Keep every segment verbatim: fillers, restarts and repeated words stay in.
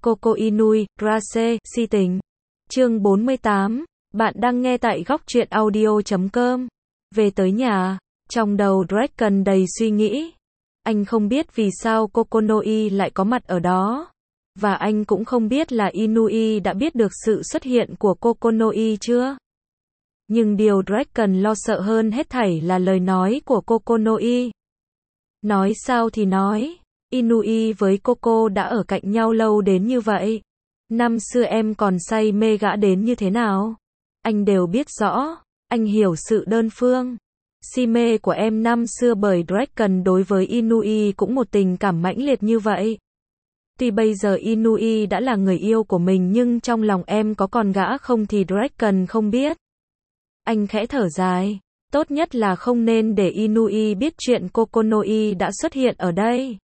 Coco Inui, Grace, si tình. Chương bốn mươi tám. Bạn đang nghe tại góc truyện audio chấm com. Về tới nhà, trong đầu Draken đầy suy nghĩ. Anh không biết vì sao Kokonoi lại có mặt ở đó. Và anh cũng không biết là Inui đã biết được sự xuất hiện của Kokonoi chưa. Nhưng điều Draken lo sợ hơn hết thảy là lời nói của Kokonoi. Nói sao thì nói, Inui với Coco đã ở cạnh nhau lâu đến như vậy. Năm xưa em còn say mê gã đến như thế nào. Anh đều biết rõ, anh hiểu sự đơn phương. Si mê của em năm xưa bởi Draken đối với Inui cũng một tình cảm mãnh liệt như vậy. Tuy bây giờ Inui đã là người yêu của mình nhưng trong lòng em có còn gã không thì Draken không biết. Anh khẽ thở dài, tốt nhất là không nên để Inui biết chuyện Kokonoi đã xuất hiện ở đây.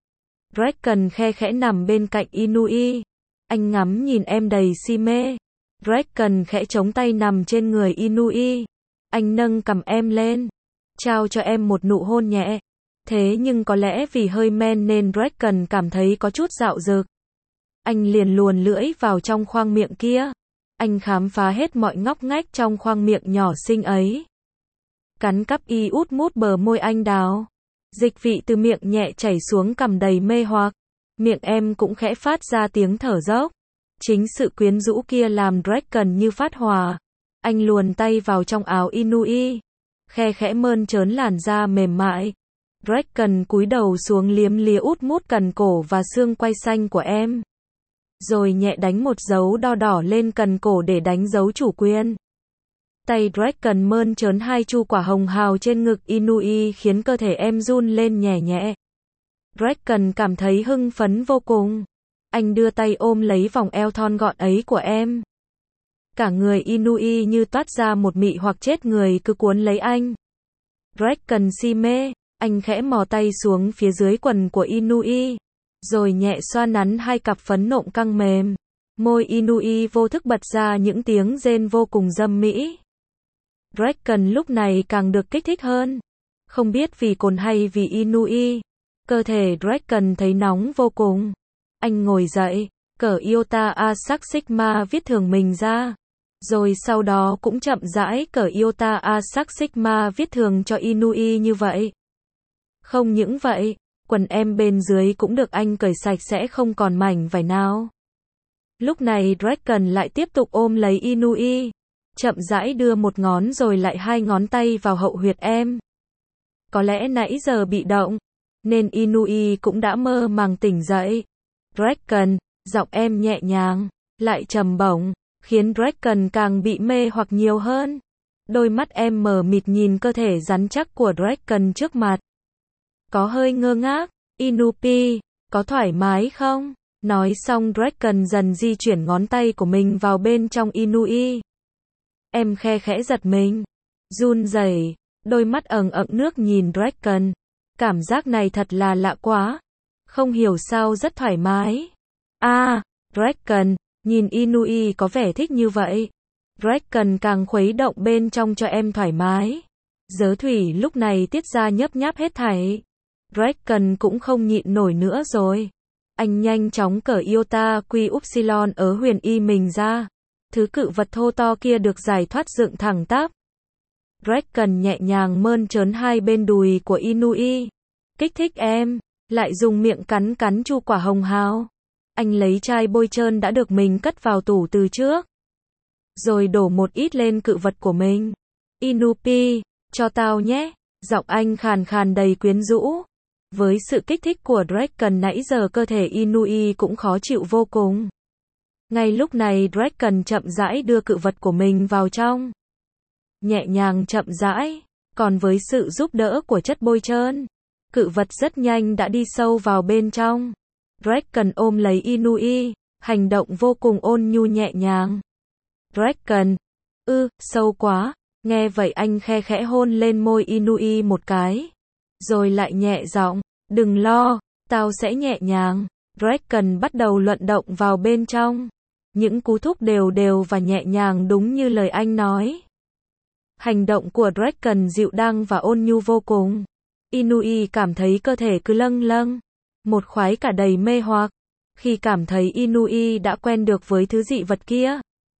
Draken khe khẽ nằm bên cạnh Inui. Anh ngắm nhìn em đầy si mê. Draken khẽ chống tay nằm trên người Inui. Anh nâng cằm em lên, trao cho em một nụ hôn nhẹ. Thế nhưng có lẽ vì hơi men nên Draken cảm thấy có chút dạo dực. Anh liền luồn lưỡi vào trong khoang miệng kia. Anh khám phá hết mọi ngóc ngách trong khoang miệng nhỏ xinh ấy. Cắn cắp y út mút bờ môi anh đào. Dịch vị từ miệng nhẹ chảy xuống cằm đầy mê hoặc. Miệng em cũng khẽ phát ra tiếng thở dốc. Chính sự quyến rũ kia làm Draken như phát hỏa. Anh luồn tay vào trong áo Inui, khe khẽ mơn trớn làn da mềm mại. Draken cúi đầu xuống liếm lía út mút cần cổ và xương quai xanh của em. Rồi nhẹ đánh một dấu đo đỏ lên cần cổ để đánh dấu chủ quyền. Tay Draken mơn trớn hai chu quả hồng hào trên ngực Inui khiến cơ thể em run lên nhẹ nhẹ. Draken cảm thấy hưng phấn vô cùng. Anh đưa tay ôm lấy vòng eo thon gọn ấy của em. Cả người Inui như toát ra một mị hoặc chết người cứ cuốn lấy anh. Draken si mê, anh khẽ mò tay xuống phía dưới quần của Inui, rồi nhẹ xoa nắn hai cặp phấn nộm căng mềm. Môi Inui vô thức bật ra những tiếng rên vô cùng dâm mỹ. Draken lúc này càng được kích thích hơn. Không biết vì cồn hay vì Inui, cơ thể Draken thấy nóng vô cùng. Anh ngồi dậy, cởi Iota Asac Sigma viết thường mình ra. Rồi sau đó cũng chậm rãi cởi Iota Asac Sigma viết thường cho Inui như vậy. Không những vậy, quần em bên dưới cũng được anh cởi sạch sẽ không còn mảnh vải nào. Lúc này Draken lại tiếp tục ôm lấy Inui, chậm rãi đưa một ngón rồi lại hai ngón tay vào hậu huyệt em. Có lẽ nãy giờ bị động, nên Inui cũng đã mơ màng tỉnh dậy. Draken, giọng em nhẹ nhàng, lại trầm bổng, khiến Draken càng bị mê hoặc nhiều hơn. Đôi mắt em mờ mịt nhìn cơ thể rắn chắc của Draken trước mặt. Có hơi ngơ ngác, Inupi, có thoải mái không? Nói xong Draken dần di chuyển ngón tay của mình vào bên trong Inui. Em khe khẽ giật mình, run rẩy, đôi mắt ẩn ẩn nước nhìn Draken. Cảm giác này thật là lạ quá. Không hiểu sao rất thoải mái. À, Draken, nhìn Inui có vẻ thích như vậy. Draken càng khuấy động bên trong cho em thoải mái. Giới thủy lúc này tiết ra nhấp nháp hết thảy. Draken cũng không nhịn nổi nữa rồi. Anh nhanh chóng cởi Iota Quy Upsilon ở huyền y mình ra. Thứ cự vật thô to kia được giải thoát dựng thẳng tắp. Draken nhẹ nhàng mơn trớn hai bên đùi của Inui. Kích thích em, lại dùng miệng cắn cắn chu quả hồng hào. Anh lấy chai bôi trơn đã được mình cất vào tủ từ trước. Rồi đổ một ít lên cự vật của mình. Inupi, cho tao nhé. Giọng anh khàn khàn đầy quyến rũ. Với sự kích thích của Draken nãy giờ cơ thể Inui cũng khó chịu vô cùng. Ngay lúc này Draken chậm rãi đưa cự vật của mình vào trong. Nhẹ nhàng chậm rãi, còn với sự giúp đỡ của chất bôi trơn, cự vật rất nhanh đã đi sâu vào bên trong. Draken ôm lấy Inui, hành động vô cùng ôn nhu nhẹ nhàng. Draken, ư, sâu quá. Nghe vậy anh khe khẽ hôn lên môi Inui một cái. Rồi lại nhẹ giọng, đừng lo, tao sẽ nhẹ nhàng. Draken bắt đầu luận động vào bên trong. Những cú thúc đều đều và nhẹ nhàng đúng như lời anh nói. Hành động của Draken dịu dàng và ôn nhu vô cùng. Inui cảm thấy cơ thể cứ lâng lâng. Một khoái cả đầy mê hoặc. Khi cảm thấy Inui đã quen được với thứ dị vật kia,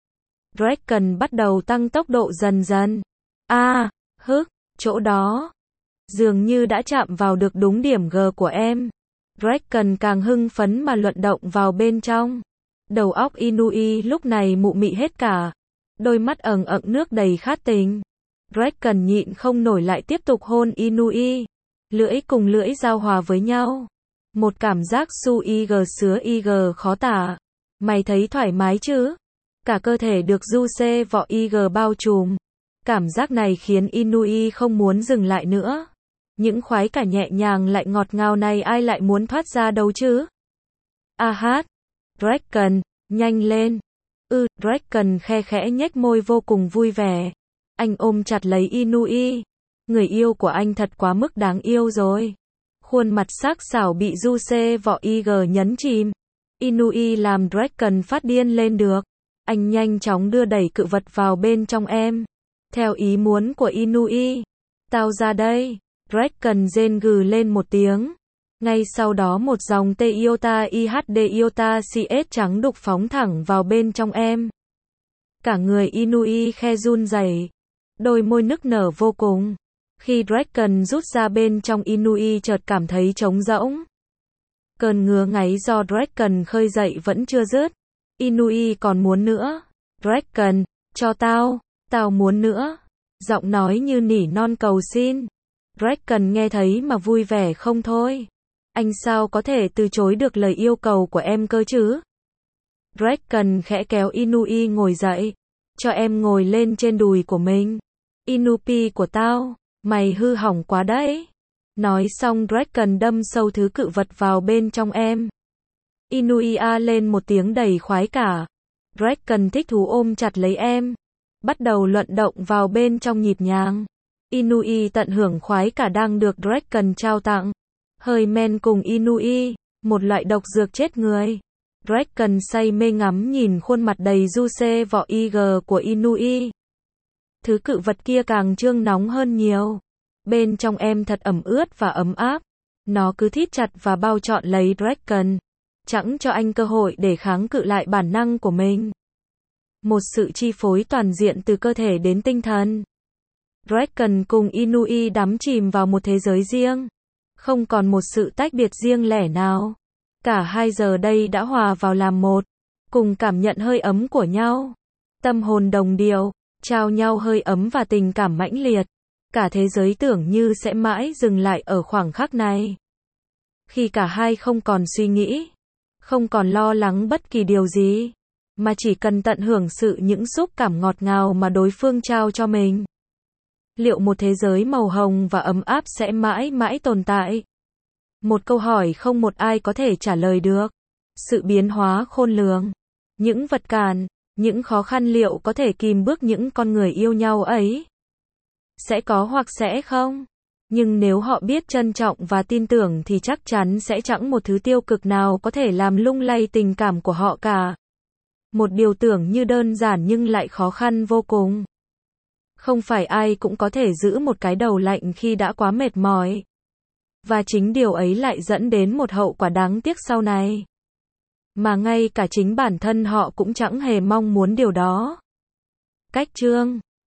Draken bắt đầu tăng tốc độ dần dần. A, à, hức, chỗ đó. Dường như đã chạm vào được đúng điểm G của em. Draken càng hưng phấn mà luận động vào bên trong. Đầu óc Inui lúc này mụ mị hết cả. Đôi mắt ẩn ẩn nước đầy khát tình. Draken nhịn không nổi lại tiếp tục hôn Inui. Lưỡi cùng lưỡi giao hòa với nhau. Một cảm giác su ig sứa ig khó tả. Mày thấy thoải mái chứ? Cả cơ thể được du xê vỏ ig bao trùm. Cảm giác này khiến Inui không muốn dừng lại nữa. Những khoái cả nhẹ nhàng lại ngọt ngào này ai lại muốn thoát ra đâu chứ? A hát. Draken, nhanh lên. Ừ, Draken khe khẽ nhếch môi vô cùng vui vẻ. Anh ôm chặt lấy Inui. Người yêu của anh thật quá mức đáng yêu rồi. Khuôn mặt sắc sảo bị du xê vỏ ig nhấn chìm. Inui làm Draken phát điên lên được. Anh nhanh chóng đưa đẩy cự vật vào bên trong em. Theo ý muốn của Inui. Tao ra đây. Draken rên gừ lên một tiếng. Ngay sau đó một dòng tê iota ihd iota cs trắng đục phóng thẳng vào bên trong em. Cả người Inui khe run rẩy. Đôi môi nức nở vô cùng. Khi Draken rút ra bên trong Inui chợt cảm thấy trống rỗng. Cơn ngứa ngáy do Draken khơi dậy vẫn chưa dứt. Inui còn muốn nữa. Draken, cho tao, tao muốn nữa. Giọng nói như nỉ non cầu xin. Draken nghe thấy mà vui vẻ không thôi. Anh sao có thể từ chối được lời yêu cầu của em cơ chứ? Draken khẽ kéo Inui ngồi dậy. Cho em ngồi lên trên đùi của mình. Inupi của tao, mày hư hỏng quá đấy. Nói xong Draken đâm sâu thứ cự vật vào bên trong em. Inui a lên một tiếng đầy khoái cả. Draken thích thú ôm chặt lấy em. Bắt đầu luận động vào bên trong nhịp nhàng. Inui tận hưởng khoái cả đang được Draken trao tặng. Hơi men cùng Inui, một loại độc dược chết người. Draken say mê ngắm nhìn khuôn mặt đầy du xê vỏ ig của Inui. Thứ cự vật kia càng trương nóng hơn nhiều. Bên trong em thật ẩm ướt và ấm áp. Nó cứ thít chặt và bao trọn lấy Draken. Chẳng cho anh cơ hội để kháng cự lại bản năng của mình. Một sự chi phối toàn diện từ cơ thể đến tinh thần. Draken cùng Inui đắm chìm vào một thế giới riêng. Không còn một sự tách biệt riêng lẻ nào. Cả hai giờ đây đã hòa vào làm một. Cùng cảm nhận hơi ấm của nhau. Tâm hồn đồng điệu. Trao nhau hơi ấm và tình cảm mãnh liệt. Cả thế giới tưởng như sẽ mãi dừng lại ở khoảng khắc này. Khi cả hai không còn suy nghĩ. Không còn lo lắng bất kỳ điều gì. Mà chỉ cần tận hưởng sự những xúc cảm ngọt ngào mà đối phương trao cho mình. Liệu một thế giới màu hồng và ấm áp sẽ mãi mãi tồn tại? Một câu hỏi không một ai có thể trả lời được. Sự biến hóa khôn lường. Những vật cản, những khó khăn liệu có thể kìm bước những con người yêu nhau ấy? Sẽ có hoặc sẽ không? Nhưng nếu họ biết trân trọng và tin tưởng thì chắc chắn sẽ chẳng một thứ tiêu cực nào có thể làm lung lay tình cảm của họ cả. Một điều tưởng như đơn giản nhưng lại khó khăn vô cùng. Không phải ai cũng có thể giữ một cái đầu lạnh khi đã quá mệt mỏi. Và chính điều ấy lại dẫn đến một hậu quả đáng tiếc sau này. Mà ngay cả chính bản thân họ cũng chẳng hề mong muốn điều đó. Cách chương